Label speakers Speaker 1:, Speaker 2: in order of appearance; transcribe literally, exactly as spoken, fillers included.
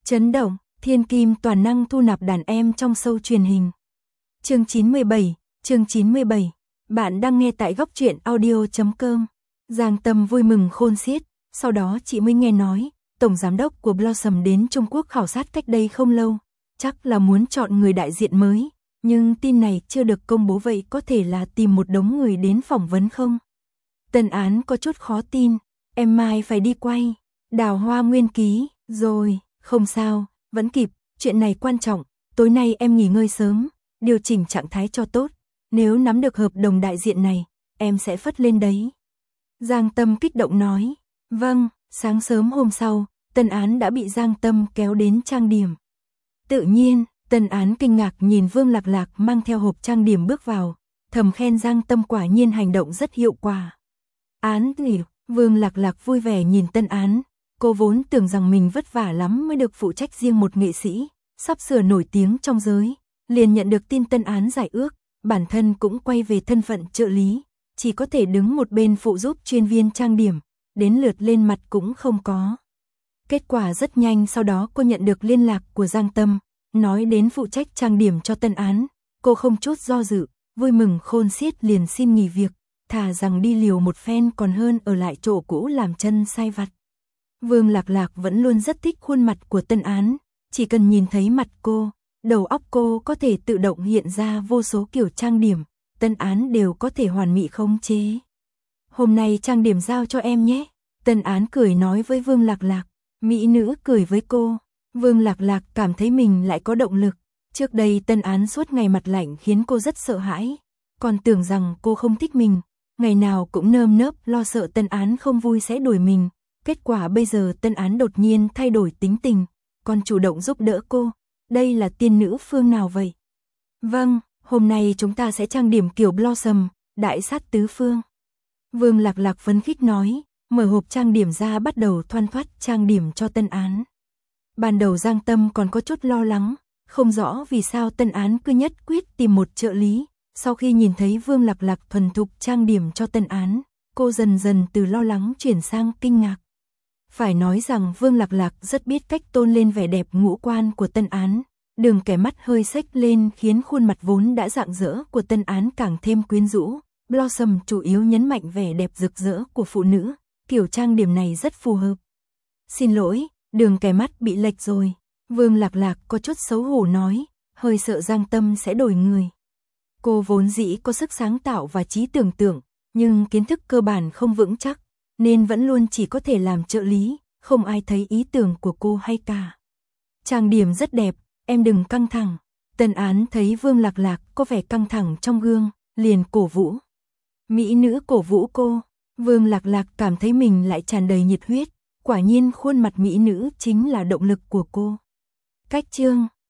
Speaker 1: Chấn động, thiên kim toàn năng thu nạp đàn em trong show truyền hình. Chương chín mươi bảy, chương chín mươi bảy. Bạn đang nghe tại góc truyện audio chấm com. Giang Tâm vui mừng khôn xiết, sau đó chị mới nghe nói, tổng giám đốc của Blossom đến Trung Quốc khảo sát cách đây không lâu, chắc là muốn chọn người đại diện mới, nhưng tin này chưa được công bố, vậy có thể là tìm một đống người đến phỏng vấn không? Tân Án có chút khó tin, em mai phải đi quay Đào Hoa Nguyên Ký, rồi, không sao, vẫn kịp, chuyện này quan trọng, tối nay em nghỉ ngơi sớm, điều chỉnh trạng thái cho tốt, nếu nắm được hợp đồng đại diện này, em sẽ phất lên đấy. Giang Tâm kích động nói, vâng. Sáng sớm hôm sau, Tân Án đã bị Giang Tâm kéo đến trang điểm. Tự nhiên, Tân Án kinh ngạc nhìn Vương Lạc Lạc mang theo hộp trang điểm bước vào, thầm khen Giang Tâm quả nhiên hành động rất hiệu quả. Án nghỉ, Vương Lạc Lạc vui vẻ nhìn Tân Án, cô vốn tưởng rằng mình vất vả lắm mới được phụ trách riêng một nghệ sĩ, sắp sửa nổi tiếng trong giới, liền nhận được tin Tân Án giải ước, bản thân cũng quay về thân phận trợ lý, chỉ có thể đứng một bên phụ giúp chuyên viên trang điểm. Đến lượt lên mặt cũng không có. Kết quả rất nhanh sau đó cô nhận được liên lạc của Giang Tâm, nói đến phụ trách trang điểm cho Tân Án, cô không chút do dự, vui mừng khôn xiết liền xin nghỉ việc, thà rằng đi liều một phen còn hơn ở lại chỗ cũ làm chân sai vặt. Vương Lạc Lạc vẫn luôn rất thích khuôn mặt của Tân Án, chỉ cần nhìn thấy mặt cô, đầu óc cô có thể tự động hiện ra vô số kiểu trang điểm, Tân Án đều có thể hoàn mỹ khống chế. Hôm nay trang điểm giao cho em nhé. Tân Án cười nói với Vương Lạc Lạc, mỹ nữ cười với cô. Vương Lạc Lạc cảm thấy mình lại có động lực. Trước đây Tân Án suốt ngày mặt lạnh khiến cô rất sợ hãi. Còn tưởng rằng cô không thích mình. Ngày nào cũng nơm nớp lo sợ Tân Án không vui sẽ đuổi mình. Kết quả bây giờ Tân Án đột nhiên thay đổi tính tình. Còn chủ động giúp đỡ cô. Đây là tiên nữ phương nào vậy? Vâng, hôm nay chúng ta sẽ trang điểm kiểu Blossom, đại sát tứ phương. Vương Lạc Lạc phấn khích nói, mở hộp trang điểm ra bắt đầu thoăn thoắt trang điểm cho Tân Án. Ban đầu Giang Tâm còn có chút lo lắng, không rõ vì sao Tân Án cứ nhất quyết tìm một trợ lý. Sau khi nhìn thấy Vương Lạc Lạc thuần thục trang điểm cho Tân Án, cô dần dần từ lo lắng chuyển sang kinh ngạc. Phải nói rằng Vương Lạc Lạc rất biết cách tôn lên vẻ đẹp ngũ quan của Tân Án. Đường kẻ mắt hơi xếch lên khiến khuôn mặt vốn đã rạng rỡ của Tân Án càng thêm quyến rũ. Blossom chủ yếu nhấn mạnh vẻ đẹp rực rỡ của phụ nữ, kiểu trang điểm này rất phù hợp. Xin lỗi, đường kẻ mắt bị lệch rồi. Vương Lạc Lạc có chút xấu hổ nói, hơi sợ Giang Tâm sẽ đổi người. Cô vốn dĩ có sức sáng tạo và trí tưởng tượng, nhưng kiến thức cơ bản không vững chắc, nên vẫn luôn chỉ có thể làm trợ lý, không ai thấy ý tưởng của cô hay cả. Trang điểm rất đẹp, em đừng căng thẳng. Tân Án thấy Vương Lạc Lạc có vẻ căng thẳng trong gương, liền cổ vũ. Mỹ nữ cổ vũ cô, Vương Lạc Lạc cảm thấy mình lại tràn đầy nhiệt huyết, quả nhiên khuôn mặt mỹ nữ chính là động lực của cô. Cách chương